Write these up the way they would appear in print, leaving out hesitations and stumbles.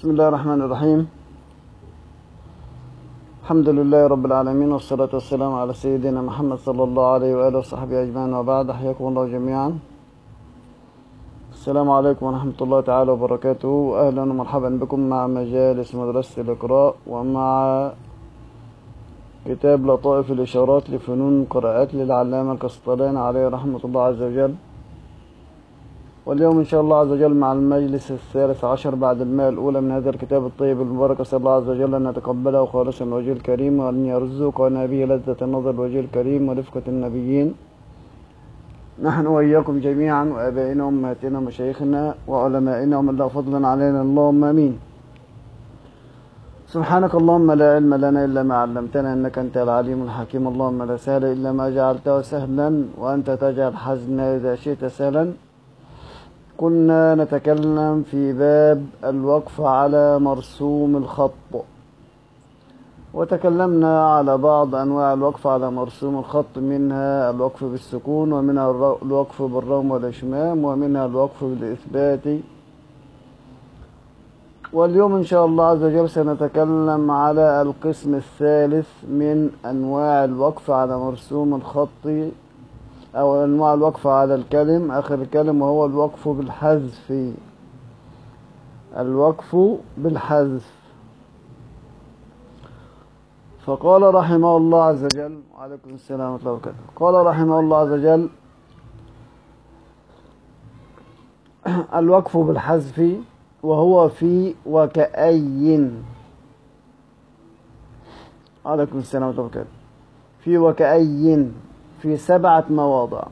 بسم الله الرحمن الرحيم. الحمد لله رب العالمين، والصلاة والسلام على سيدنا محمد صلى الله عليه وآله وصحبه أجمعين، وبعد. حياكم الله جميعا. السلام عليكم ورحمة الله تعالى وبركاته، أهلا ومرحبا بكم مع مجالس مدرسة الإقراء ومع كتاب لطائف الإشارات لفنون القراءات للعلامة القسطلاني عليه رحمة الله عز وجل. واليوم إن شاء الله عز وجل مع المجلس الثالث عشر بعد المائة الأولى من هذا الكتاب الطيب المبارك. أسأل الله عز وجل أن يتقبله خالصا الوجه الكريم، وأن يرزقنا به لذة النظر الوجه الكريم ورفقة النبيين، نحن وإياكم جميعا، وآبائنا وأمهاتنا ومشايخنا وعلمائنا ومن له فضلا علينا، اللهم آمين. سبحانك اللهم لا علم لنا إلا ما علمتنا، إنك أنت العليم الحكيم. اللهم لا سهل إلا ما جعلته سهلا، وأنت تجعل حزنا إذا شئت سهلا. كنا نتكلم في باب الوقف على مرسوم الخط، وتكلمنا على بعض أنواع الوقف على مرسوم الخط، منها الوقف بالسكون، ومنها الوقف بالروم والإشمام، ومنها الوقف بالإثبات. واليوم إن شاء الله عز وجل سنتكلم على القسم الثالث من أنواع الوقف على مرسوم الخط، أو أنواع الوقف على الكلم، آخر الكلم، وهو الوقف بالحذف. الوقف بالحذف. فقال رحمه الله عز وجل، وعليكم السلام ورحمة الله وبركاته، قال رحمه الله عز وجل: الوقف بالحذف وهو في وكأي. عليكم السلام ورحمة الله وبركاته. في وكأي في 7 مواضع.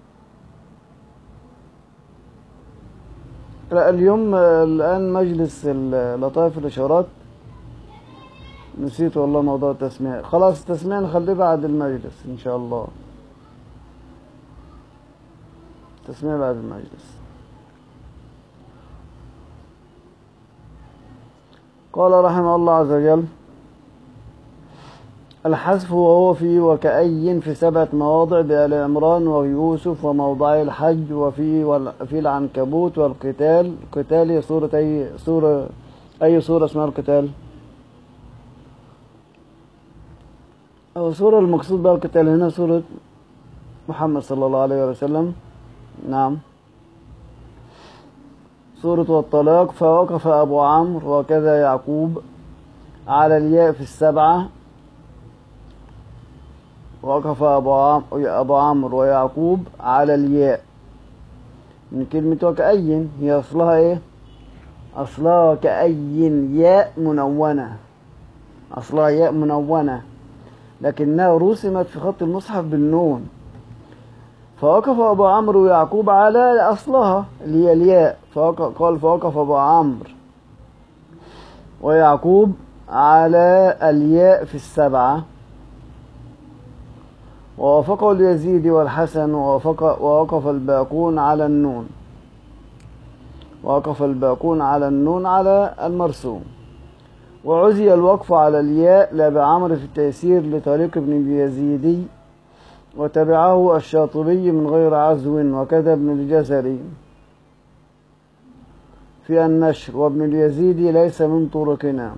اليوم الآن مجلس لطائف الإشارات، نسيت والله موضوع التسمية. خلاص التسمية نخليه بعد المجلس إن شاء الله، التسمية بعد المجلس. قال رحمه الله عز وجل: الحذف وهو في وكأي في 7 مواضع، بآل عمران ويوسف وموضعي الحج وفي العنكبوت والقتال. القتال هي أي سورة اسمها القتال؟ أو سورة المقصود بها القتال هنا سورة محمد صلى الله عليه وسلم. نعم، سورة والطلاق. فوقف أبو عمرو وكذا يعقوب على الياء في 7. وقف أبو عمرو ويعقوب على الياء من كلمة وكأي. هي أصلها إيه؟ أصلها كأي ياء منونة، أصلها ياء منونة، لكنها رسمت في خط المصحف بالنون. فوقف أبو عمرو ويعقوب على أصلها اللي هي الياء، قال فوقف أبو عمرو ويعقوب على الياء في 7. ووافقه اليزيدي والحسن، ووقف الباقون على النون. ووقف الباقون على النون على المرسوم. وعزي الوقف على الياء لأبي عمرو في التيسير لطريق ابن اليزيدي، وتبعه الشاطبي من غير عزو، وكذا ابن الجزري في النشر، وابن اليزيدي ليس من طرقنا.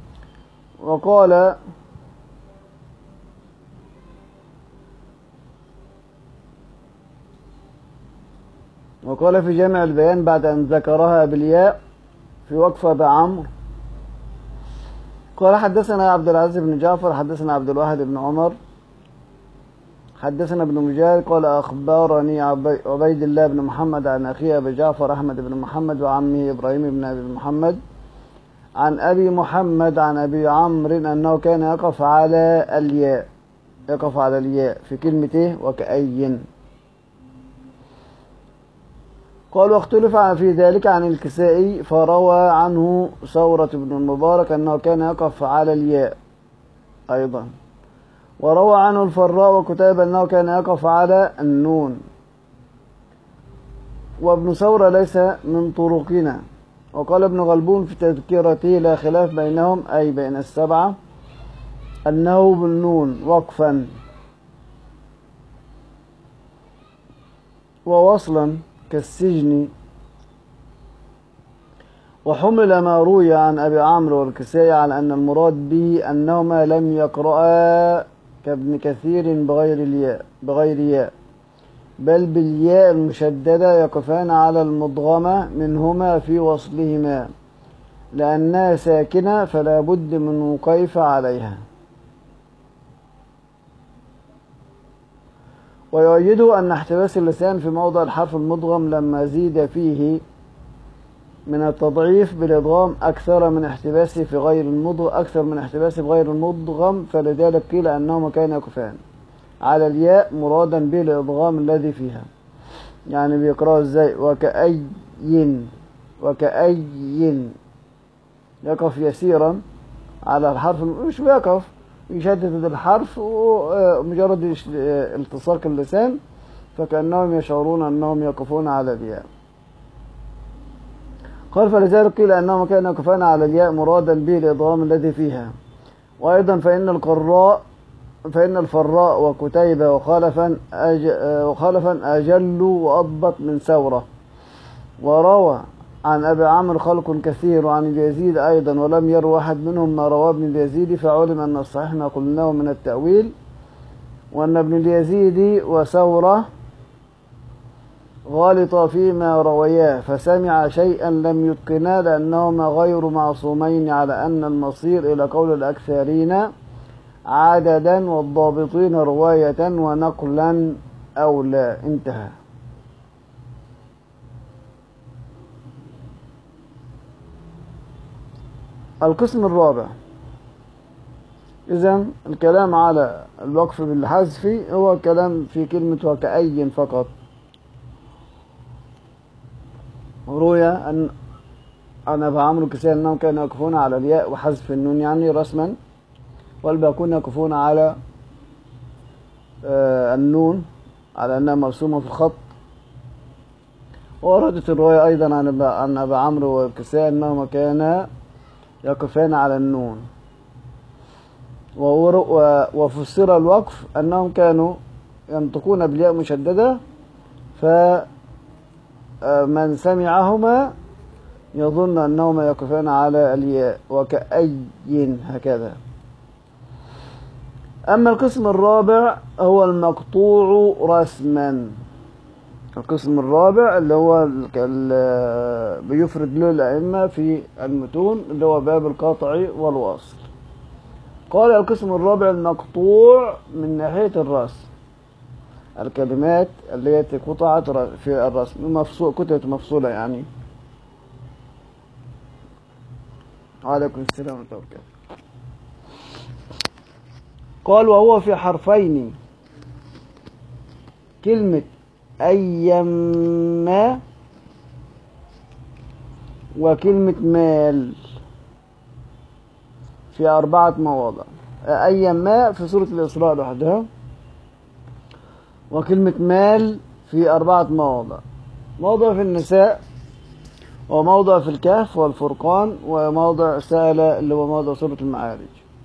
وقال في جامع البيان بعد أن ذكرها بالياء في وقفة بعمر، قال: حدثنا عبد العزيز بن جعفر، حدثنا عبد الواحد بن عمر، حدثنا ابن مجاهد قال: أخبرني عبيد الله بن محمد عن أخيه أبي جعفر أحمد بن محمد وعمه إبراهيم بن أبي محمد عن أبي محمد عن أبي عمرو أنه كان يقف على الياء في كلمته وكأي. قال: واختلف في ذلك عن الكسائي، فروى عنه ثورة بن المبارك أنه كان يقف على الياء أيضا، وروى عنه الفراء وكتيبة أنه كان يقف على النون. وابن ثورة ليس من طرقنا. وقال ابن غلبون في تذكرته: لا خلاف بينهم، أي بين 7، أنه بالنون وقفا ووصلا كالسجن وحمل ما روي عن أبي عمرو والكسائي على أن المراد به أنهما لم يقرأا كابن كثير بغير ياء بل بالياء المشددة، يقفان على المدغمة منهما في وصلهما لأنها ساكنة فلا بد من وقيف عليها. ويؤيد أن احتباس اللسان في موضع الحرف المدغم لما زيد فيه من التضعيف بالإدغام أكثر من احتباسه في غير المدغم، فلذلك قيل أنهما كانا يقفان على الياء مرادا به الإدغام الذي فيها. يعني بيقرأوا ازاي؟ وكأي يقف يسيرا على الحرف، مش بيقف، يشدد الحرف ومجرد التصاق اللسان، فكأنهم يشعرون أنهم يقفون على الياء. قال فلذلك قيل أنهم كانوا يقفان على الياء مرادا به الإدغام الذي فيها. وأيضا فإن الفراء وكتيبة وخلفا أجل وأضبط من ثورة. وروى عن أبي عمرو خلق كثير، وعن اليزيد أيضا، ولم ير واحد منهم ما رواه ابن اليزيد، فعلم أن الصحيح ما قلناه من التأويل، وأن ابن اليزيد وثورة غالطا فيما روياه، فسمع شيئا لم يتقنا لأنهما غير معصومين، على أن المصير إلى قول الأكثرين عددا والضابطين رواية ونقلا أولى. انتهى. القسم الرابع. إذن الكلام على الوقف بالحذف هو كلام في كلمة وكأي فقط. روي أن أبا عمرو الكسائي أنهم كانوا يقفون على الياء وحذف النون يعني رسما، والباقون يقفون على النون على أنها مرسومة في الخط. ووردت الرواية أيضا عن أبا عمرو والكسائي أنهما كانا يقفان على النون. وفسر الوقف أنهم كانوا ينطقون بالياء مشددة، فمن سمعهما يظن أنهما يقفان على الياء وكأي هكذا. أما القسم الرابع هو المقطوع رسما. القسم الرابع اللي هو بيفرد له الأئمة في المتون، اللي هو باب القطع والوصل. قال القسم الرابع المقطوع من ناحية الرسم، الكلمات التي قطعت في الرسم، كتبت مفصولة يعني. عليكم السلام ورحمة الله وبركاته. قال وهو في حرفين، كلمة أيما وكلمة مال في 4 مواضع. أيما في سورة الإسراء لوحدها، وكلمة مال في 4 مواضع: موضع في النساء، وموضع في الكهف والفرقان، وموضع سأل اللي هو موضع سورة المعارج.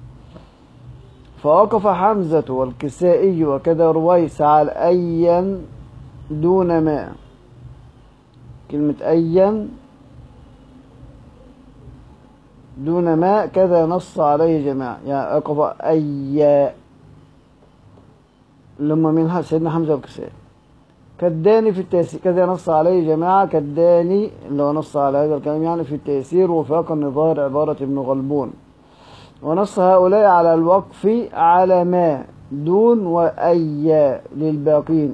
فوقف حمزة والكسائي وكذا رويس على أيا دون ما. كلمة أيا دون ما كذا نص عليه جماعة، يعني وقف أيا لما من سيدنا حمزة والكسائي. كالداني في التيسير كذا نص عليه جماعة، كالداني اللي هو نص على هذا الكلام يعني في التيسير وفاق النظار عبارة ابن غلبون. ونص هؤلاء على الوقف على ما دون وأي للباقين،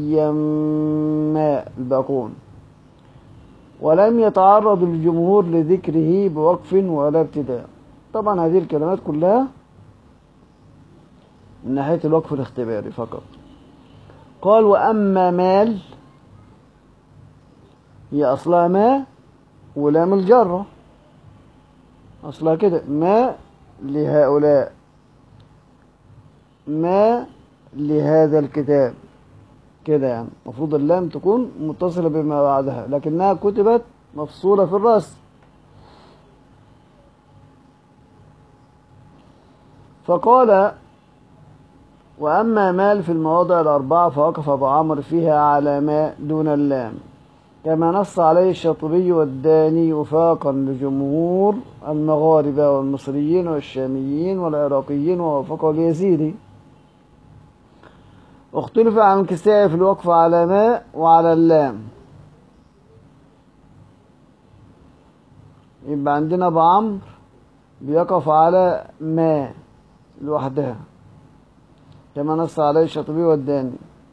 أيما الباقون، ولم يتعرض الجمهور لذكره بوقف ولا ابتداء. طبعا هذه الكلمات كلها من ناحية الوقف الاختباري فقط. قال وأما مال هي أصلها ما ولام الجرة، أصلها كده، ما لهؤلاء، ما لهذا الكتاب كده، يعني المفروض اللام تكون متصلة بما بعدها، لكنها كتبت مفصولة في الرأس. فقال وأما مال في المواضع 4 فوقف أبو عمرو فيها على ما دون اللام. كما نص عليه الشاطبي والداني وفاقا لجمهور المغاربة والمصريين والشاميين والعراقيين، ووافقه اليزيدي. اختلف عن الكسائي في الوقف على ما وعلى اللام. يبقى عندنا أبو عمرو بيقف على ما لوحدها كما نص عليه الشاطبي والداني.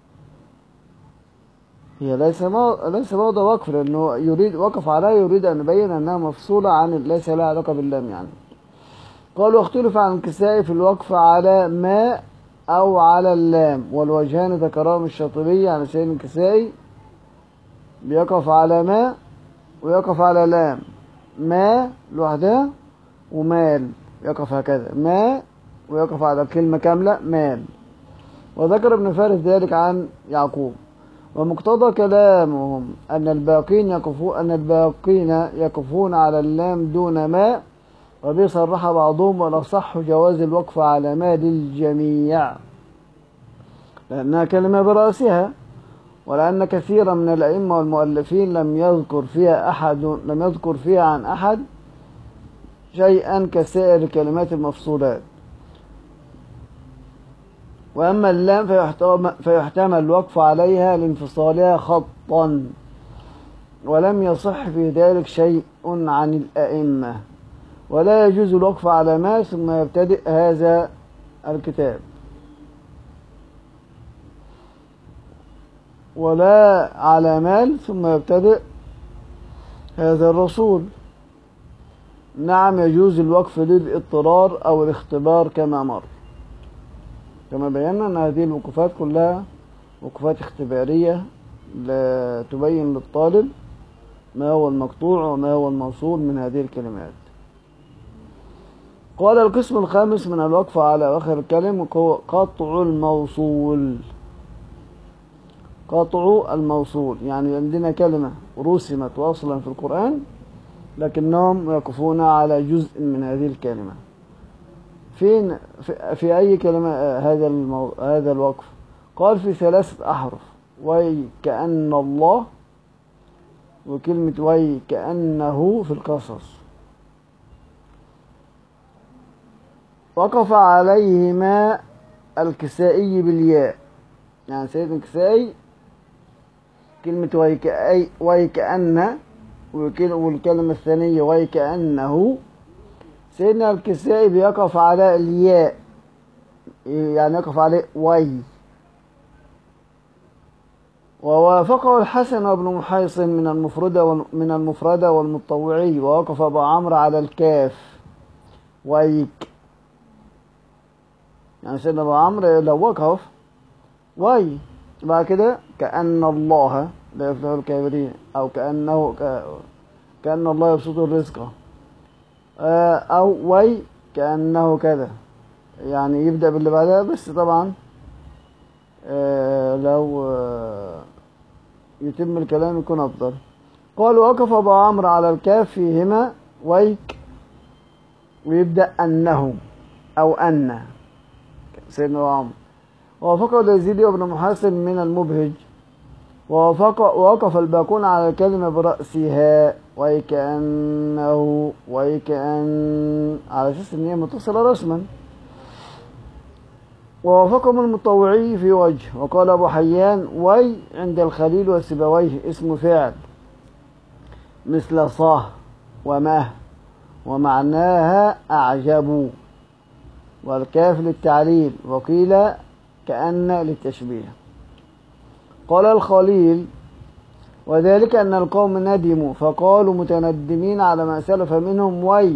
هي ليس موضع وقف، لأنه يريد وقف عليها، يريد أن يبين أنها مفصولة عن ليس لها علاقة باللام يعني. قالوا اختلف عن الكسائي في الوقف على ما أو على اللام، والوجهان ذكرهم الشاطبي عن سيد الكسائي بيقف على ما ويقف على لام، ما لوحدها ومال يقف هكذا، ما ويقف على الكلمة كاملة مال. وذكر ابن فارس ذلك عن يعقوب. ومقتضى كلامهم أن الباقين يقفون على اللام دون ما، وبه صرح بعضهم والأصح جواز الوقف على ما للجميع لأنها كلمة برأسها، ولأن كثيرا من الأئمة والمؤلفين لم يذكر فيها عن أحد شيئا كسائر كلمات المفصولات. وأما اللام فيحتمل الوقف عليها لانفصالها خطا، ولم يصح في ذلك شيء عن الأئمة. ولا يجوز الوقف على ما ثم يبتدئ هذا الكتاب، ولا على مال ثم يبتدئ هذا الرسول. نعم يجوز الوقف للاضطرار أو الاختبار كما مر، كما بينا أن هذه الوقوفات كلها وقوفات اختبارية تبين للطالب ما هو المقطوع وما هو الموصول من هذه الكلمات. قال القسم الخامس من الوقف على آخر الكلم قطع الموصول. قطع الموصول يعني عندنا كلمة رسمت وصلا في القرآن لكنهم يقفون على جزء من هذه الكلمة. في أي كلمة هذا الوقف؟ قال في 3 أحرف: وي كأن الله، وكلمة وي كأنه في القصص. وقف عليهما الكسائي بالياء، يعني سيدنا الكسائي كلمة وي كأن، والكلمة الثانية وي كأنه، سيدنا الكسائي بيقف على الياء، يعني يقف عليه وي. ووافقه الحسن وابن محيصن من المفردة والمطوعي. ووقف أبو عمرو على الكاف ويك، يعني سيدنا أبو عمرو لو وقف وي بعد كده كأن الله لا يفلح الكافرين، أو كأن الله يبسط الرزق، أو وي كأنه كذا، يعني يبدأ باللي بعدها. بس طبعا لو يتم الكلام يكون أفضل. قال وقف أبو عمرو على الكاف فيهما ويك، ويبدأ أنه أو أن سيدنا أبو عمرو. ووافقه اليزيدي وابن محاسن من المبهج. ووقف الباقون على الكلمة برأسها ويكأنه ويكأن، على أساس أن هي متصلة رسما. ووافقهم المطوعي في وجه. وقال أبو حيان وي عند الخليل وسبويه اسم فعل مثل صاه ومه، ومعناها أعجب، والكاف للتعليل، وقيل كأن للتشبيه. قال الخليل وذلك أن القوم ندموا فقالوا متندمين على ما سلف منهم وي،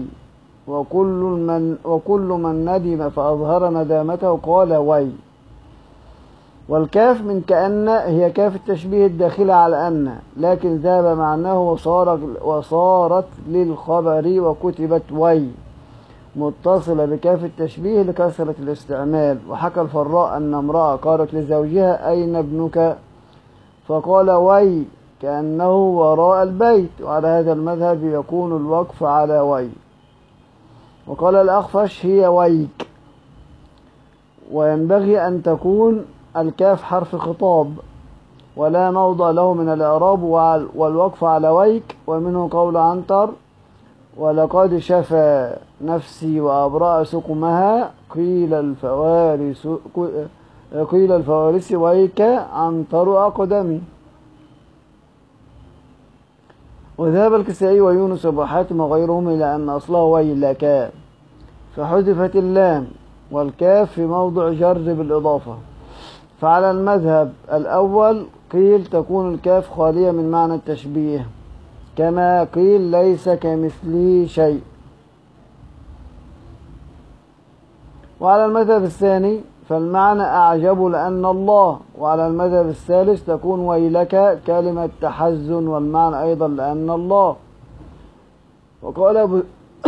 وكل من ندم فأظهر ندامته قال وي. والكاف من كأن هي كاف التشبيه الداخلة على أن، لكن ذهب معناه وصارت للخبر وكتبت وي متصلة بكاف التشبيه لكثرة الاستعمال. وحكى الفراء أن امرأة قالت لزوجها أين ابنك؟ فقال وي كأنه وراء البيت. وعلى هذا المذهب يكون الوقف على وي. وقال الأخفش هي ويك، وينبغي أن تكون الكاف حرف خطاب ولا موضع له من الإعراب، والوقف على ويك. ومنه قول عنتر: ولقد شفى نفسي وأبرأ سقمها، قيل الفوارس ويك عنتر أقدمي. وذهب الكسائي ويونس وابو حاتم وغيرهم إلى أن أصله ويلك، فحذفت اللام والكاف في موضع جر بالإضافة. فعلى المذهب الأول قيل تكون الكاف خالية من معنى التشبيه، كما قيل ليس كمثله شيء. وعلى المذهب الثاني فالمعنى أعجب لأن الله. وعلى المذهب الثالث تكون ويلك كلمة تحزن، والمعنى أيضا لأن الله. وقال أبو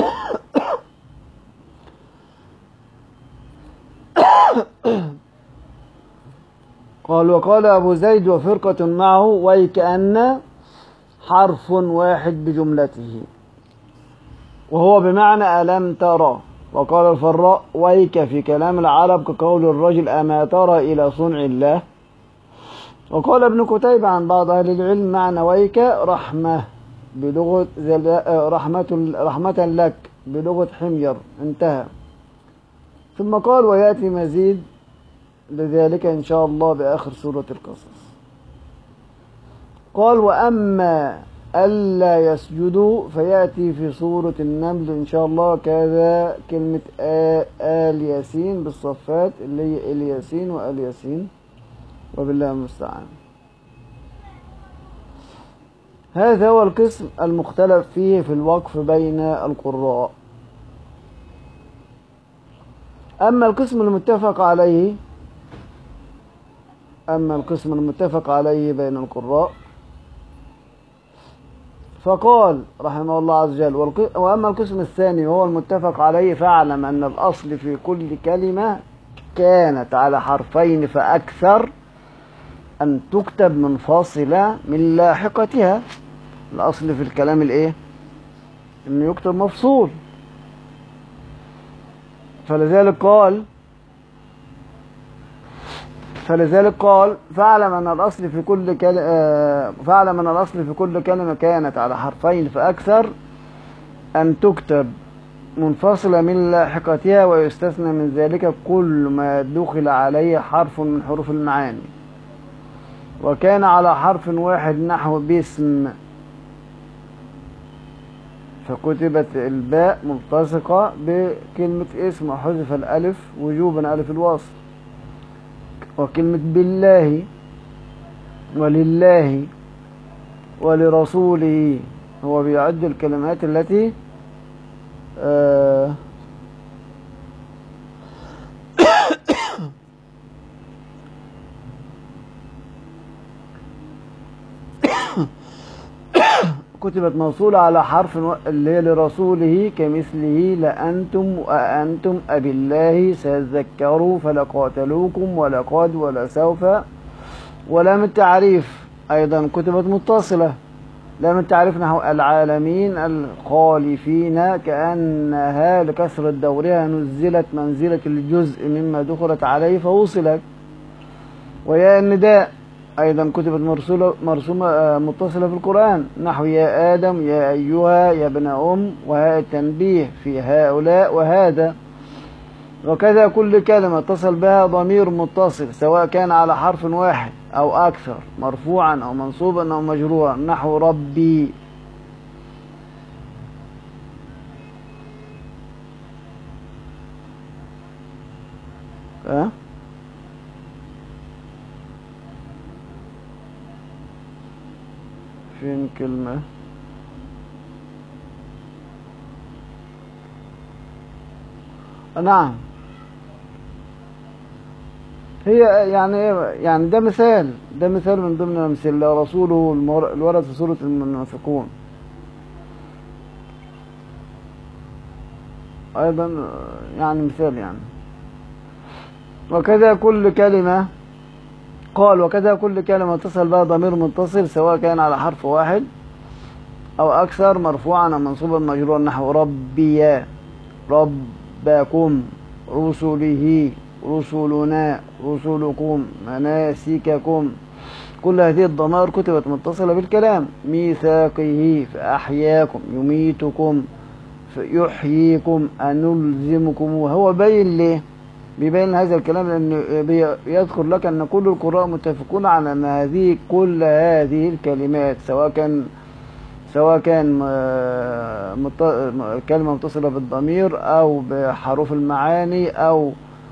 وقال أبو زيد وفرقة معه: ويكأن حرف واحد بجملته، وهو بمعنى ألم ترى. وقال الفراء: ويك في كلام العرب كقول الرجل: أما ترى إلى صنع الله. وقال ابن كتيبة عن بعض أهل العلم: معنى ويك رحمة بلغة رحمة لك بلغة حمير. انتهى. ثم قال: ويأتي مزيد لذلك إن شاء الله بآخر سورة القصص. قال: وأما ألا يسجدوا فيأتي في سورة النمل إن شاء الله، كذا كلمة آل ياسين بالصفات اللي هي الياسين وآل ياسين، وبالله المستعان. هذا هو القسم المختلف فيه في الوقف بين القراء. أما القسم المتفق عليه بين القراء فقال رحمه الله عز وجل: وأما القسم الثاني وهو المتفق عليه، فاعلم أن الأصل في كل كلمة كانت على حرفين فأكثر أن تكتب منفصلة من لاحقتها. الأصل في الكلام الإيه؟ إنه يكتب مفصول. فلذلك قال: فاعلم أن الأصل في كل كلمة كانت على حرفين فأكثر أن تكتب منفصلة من لاحقتها، ويستثنى من ذلك كل ما دخل عليه حرف من حروف المعاني. وكان على حرف واحد نحو باسم، فكتبت الباء ملتصقة بكلمة اسم، وحذف الألف وجوبا ألف الوصل. وكلمة بالله ولله ولرسوله، هو بيعد الكلمات التي كتبت موصولة على حرف اللي هي لرسوله، كمثله لأنتم وأنتم أبالله سيذكروا فلقاتلوكم ولقد ولسوف. ولام التعريف أيضا كتبت متصلة. لام التعريف نحو العالمين الخالفين، كأنها لكثرة دورها نزلت منزلة الجزء مما دخلت عليه فوصلت. ويا النداء أيضا كتبت مرسومة متصلة في القرآن، نحو يا آدم يا أيها يا ابن وهاء التنبيه في هؤلاء وهذا. وكذا كل كلمة اتصل بها ضمير متصل، سواء كان على حرف واحد أو أكثر، مرفوعا أو منصوبا أو مجرورا، نحو ربي. فين كلمة؟ نعم، هي يعني ده مثال من ضمن الأمثلة. رسوله الورد في سورة المنافقون أيضا يعني مثال يعني. وكذا كل كلمة اتصل بها ضمير متصل، سواء كان على حرف واحد أو أكثر، مرفوعا أو منصوبا مجرورا، نحو ربي ربكم رسله رسلنا رسلكم مناسككم. كل هذه الضمائر كتبت متصلة بالكلام. ميثاقه فأحياكم، يميتكم فيحييكم، أنلزمكم. وهو باين ليه؟ بيبين هذا الكلام لأنه يذكر لك أن كل القراء متفقون على أن كل هذه الكلمات سواء كان كلمة متصلة بالضمير أو بحروف المعاني أو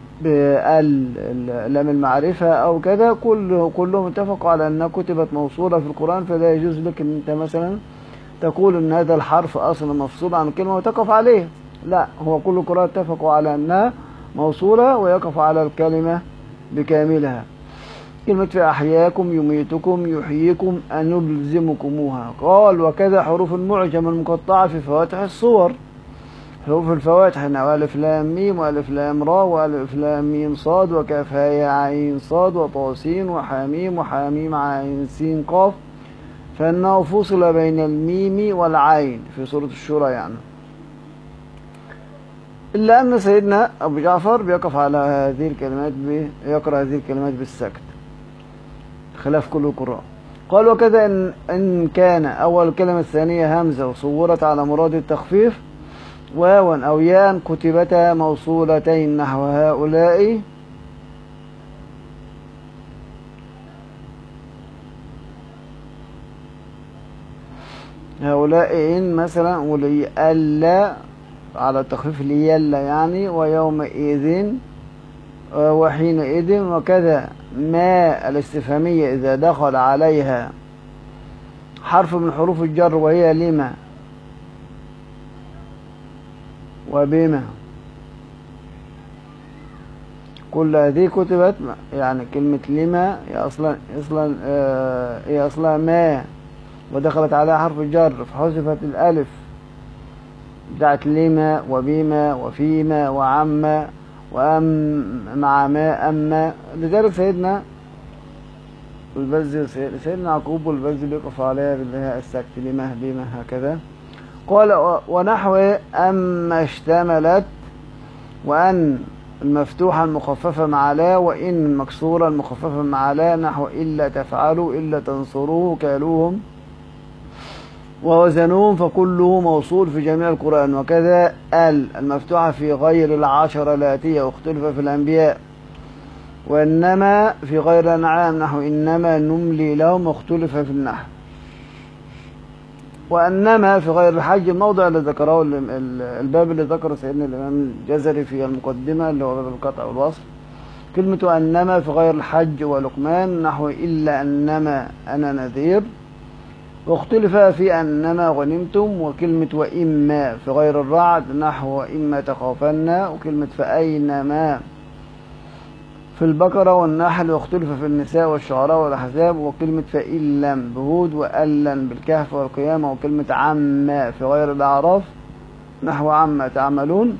لام المعرفة أو كذا، كلهم اتفقوا على أنها كتبت موصولة في القرآن. فلا يجوز لك أن أنت مثلا تقول أن هذا الحرف أصلا مفصول عن الكلمة وتقف عليه. لا، هو كل القراء اتفقوا على أنها موصولة ويقف على الكلمة بكاملها. كلمة في أحياكم، يميتكم، يحييكم، أنلزمكموها. قال وكذا حروف المعجم المقطعة في فواتح الصور. حروف الفواتح ألف لام ميم وألف لام را وألف لام ميم صاد وكاف هاء عين صاد وطاسين وحاميم وحاميم عين سين قاف، فإنه فصل بين الميم والعين في سورة الشورى يعني. إلا أن سيدنا أبو جعفر بيقف على هذه الكلمات يقرأ هذه الكلمات بالسكت خلاف كل القراء. قال وكذا إن كان أول الكلمة الثانية همزة وصورت على مراد التخفيف واوا أو ياء كتبتا موصولتين نحو هؤلاء إن مثلا ولي ألا على التخفيف ليلا يعني، ويومئذ وحينئذ. وكذا ما الاستفهامية إذا دخل عليها حرف من حروف الجر وهي لما وبما، كل هذه كتبت يعني. كلمة لما هي أصلا ما ودخلت عليها حرف الجر فحذفت الألف بتاعت لما وبما وفيما وعما مع ما أما. لذلك سيدنا البزي سيدنا يعقوب والبزي بيقف عليها بالهاء السكت لما بما هكذا. قال ونحو أما اشتملت، وأن المفتوحة المخففة مع لا، وإن المكسورة المخففة مع لا، نحو إلا تفعلوا إلا تنصروه كالوهم ووزنوهم، فكله موصول في جميع القرآن. وكذا المفتوحة في غير العشر الآتية اختلف في الأنبياء. وإنما في غير الأنعام نحو إنما نملي لهم اختلف في النحو. وأنما في غير الحج الموضع اللي ذكره الباب اللي ذكره سيدنا الإمام الجزري في المقدمة اللي هو باب القطع والوصل. كلمة وأنما في غير الحج ولقمان نحو إلا أنما أنا نذير، واختلف في أنما غنمتم. وكلمة وإما في غير الرعد نحو وإما تخافن. وكلمة فأينما في البقرة والنحل، واختلف في النساء والشعراء والأحزاب. وكلمة فإن لم بهود، وألن بالكهف والقيامة. وكلمة عما في غير الأعراف نحو عما تعملون.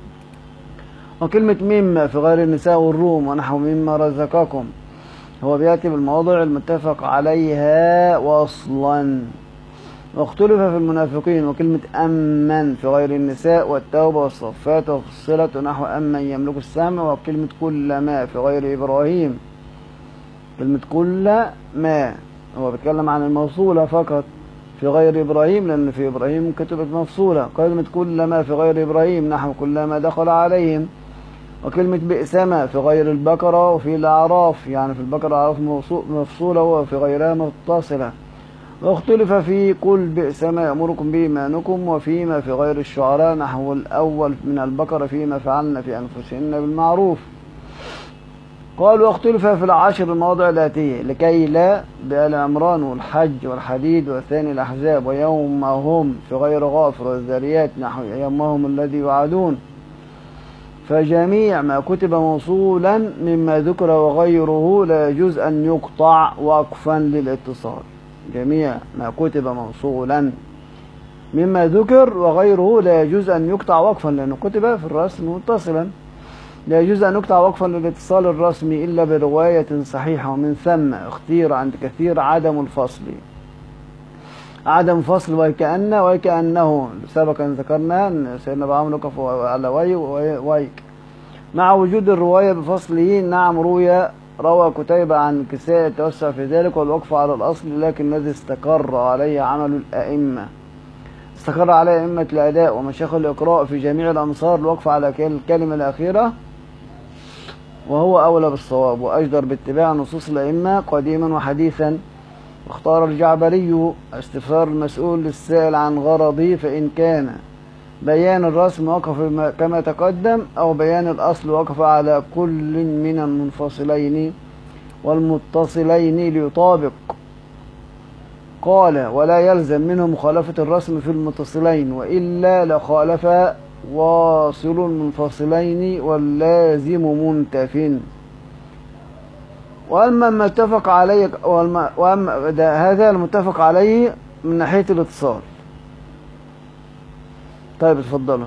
وكلمة مما في غير النساء والروم ونحو مما رزقكم. هو بيأتي بالمواضع المتفق عليها وصلا. واختلف في المنافقين. وكلمة أمن في غير النساء والتوبة والصفات وفصلت نحو أمن يملك السمع. وكلمة كل ما في غير إبراهيم. كلمة كل ما هو بيتكلم عن الموصولة فقط في غير إبراهيم، لأن في إبراهيم كتبت مفصولة. كلمة كل ما في غير إبراهيم نحو كل ما دخل عليهم. وكلمة بئسما في غير البقرة وفي الأعراف، يعني في البقرة أعراف مفصولة وفي غيرها متصلة. واختلف في قل بئسما يأمركم به إيمانكم. وفيما في غير الشعراء نحو الأول من البقرة فيما فعلن في أنفسهن بالمعروف. قال واختلف في العشر المواضع الآتية لكي لا بآل عمران والحج والحديد والثاني الأحزاب. ويومهم في غير غافر والذاريات نحو يومهم الذي يوعدون. فجميع ما كتب موصولا مما ذكر وغيره لا يجوز أن يقطع وقفا للاتصال. جميع ما كتب موصولا مما ذكر وغيره لا يجوز أن يقطع وقفا، لأنه كتب في الرسم متصلا. لا يجوز أن يقطع وقفا للاتصال الرسمي إلا برواية صحيحة. ومن ثم اختير عند كثير عدم الفصل. عدم فصل وكأنه سبق أن ذكرنا أن سيدنا أبو عمرو وقف على ويك مع وجود الرواية بفصله. نعم روي روى قتيبة عن الكسائي التوسع في ذلك والوقف على الأصل، لكن الذي استقر عليه عمل الأئمة، استقر عليه أئمة الأداء ومشايخ الإقراء في جميع الأمصار الوقف على الكلمة الأخيرة، وهو أولى بالصواب وأجدر باتباع نصوص الأئمة قديما وحديثا. واختار الجعبري استفسار المسؤول للسائل عن غرضه، فإن كان بيان الرسم وقف كما تقدم، أو بيان الأصل وقف على كل من المنفصلين والمتصلين ليطابق. قال: ولا يلزم منه مخالفة الرسم في المتصلين، وإلا لخالف واصل المنفصلين واللازم منتف. وأما ما اتفق عليه، هذا المتفق عليه من ناحية الاتصال. طيب اتفضلوا.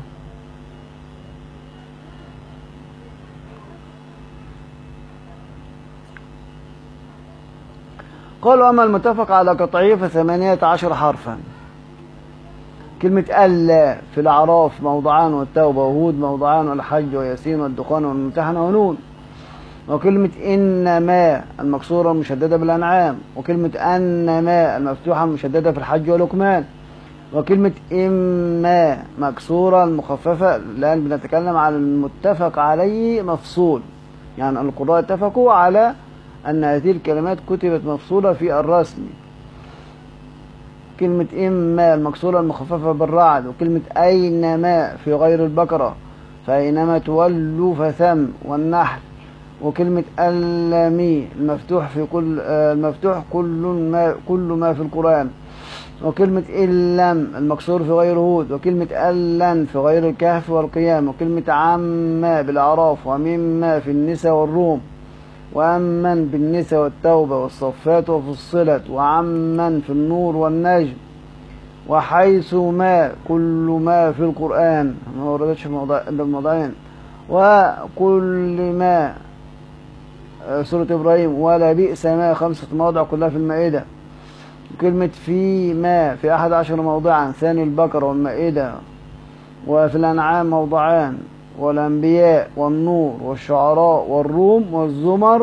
قالوا: أما المتفق على قطعيه ف18 حرفا. كلمة ألا في الأعراف موضعان والتوبة، وهود موضعان والحج وياسين والدخان والممتحنة ونون. وكلمة إنما المكسورة المشددة بالأنعام، وكلمة أنما المفتوحة المشددة في الحج ولقمان. وكلمة إما مكسورة المخففة. الآن بنتكلم على المتفق عليه مفصول، يعني القراء اتفقوا على أن هذه الكلمات كتبت مفصولة في الرسم. كلمة إما المكسورة المخففة بالرعد. وكلمة أينما في غير البقرة، فأينما تولوا فثم والنحل. وكلمة ألمي المفتوح في كل ما في القرآن. وكلمة إلم المكسور في غير هود. وكلمة ألن في غير الكهف والقيام. وكلمة عما بالأعراف، ومما في النساء والروم. وأمن بالنساء والتوبة والصفات وفصلت. وعمن في النور والنجم. وحيث ما كل ما في القرآن، ما وردتش الموضعين. وكل ما سورة إبراهيم. ولا بئس ما 5 مواضع كلها في المائدة. كلمة فيما في 11 موضعا، ثاني البقرة والمائدة. وفي الأنعام موضعان، والأنبياء والنور والشعراء والروم والزمر.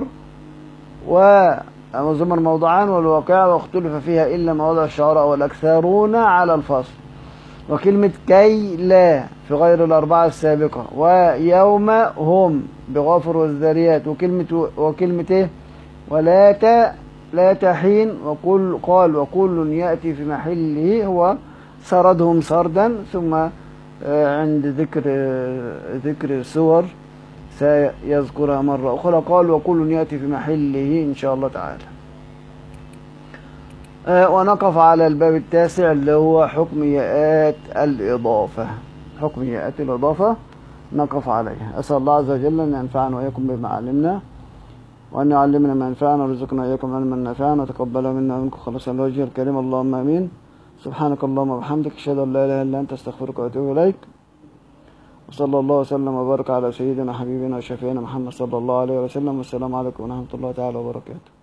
والزمر موضعان، والواقعة واختلف فيها إلا مواضع الشعراء والأكثرون على الفصل. وكلمة كي لا في غير الأربعة السابقة. ويوم هم بغافر والذاريات. وكلمة لا تحين. وكل يأتي في محله، هو سردهم سردا. ثم عند ذكر سور سيذكرها مرة أخرى. قال: وكل يأتي في محله إن شاء الله تعالى. ونقف على الباب التاسع اللي هو حكم ياءات الإضافة. نقف عليها. أسأل الله عز وجل أن ينفعنا وإياكم بما علمنا، وأن يعلمنا ما ينفعنا، ورزقنا إياكم علما نافعا، وتقبل منا ومنكم خالصا لوجهه الكريم. اللهم آمين. سبحانك اللهم وبحمدك، أشهد أن لا إله إلا أنت، أستغفرك وأتوب إليك. وصلى الله وسلم وبارك على سيدنا حبيبنا وشفيعنا محمد صلى الله عليه وسلم. والسلام عليكم ورحمة الله تعالى وبركاته.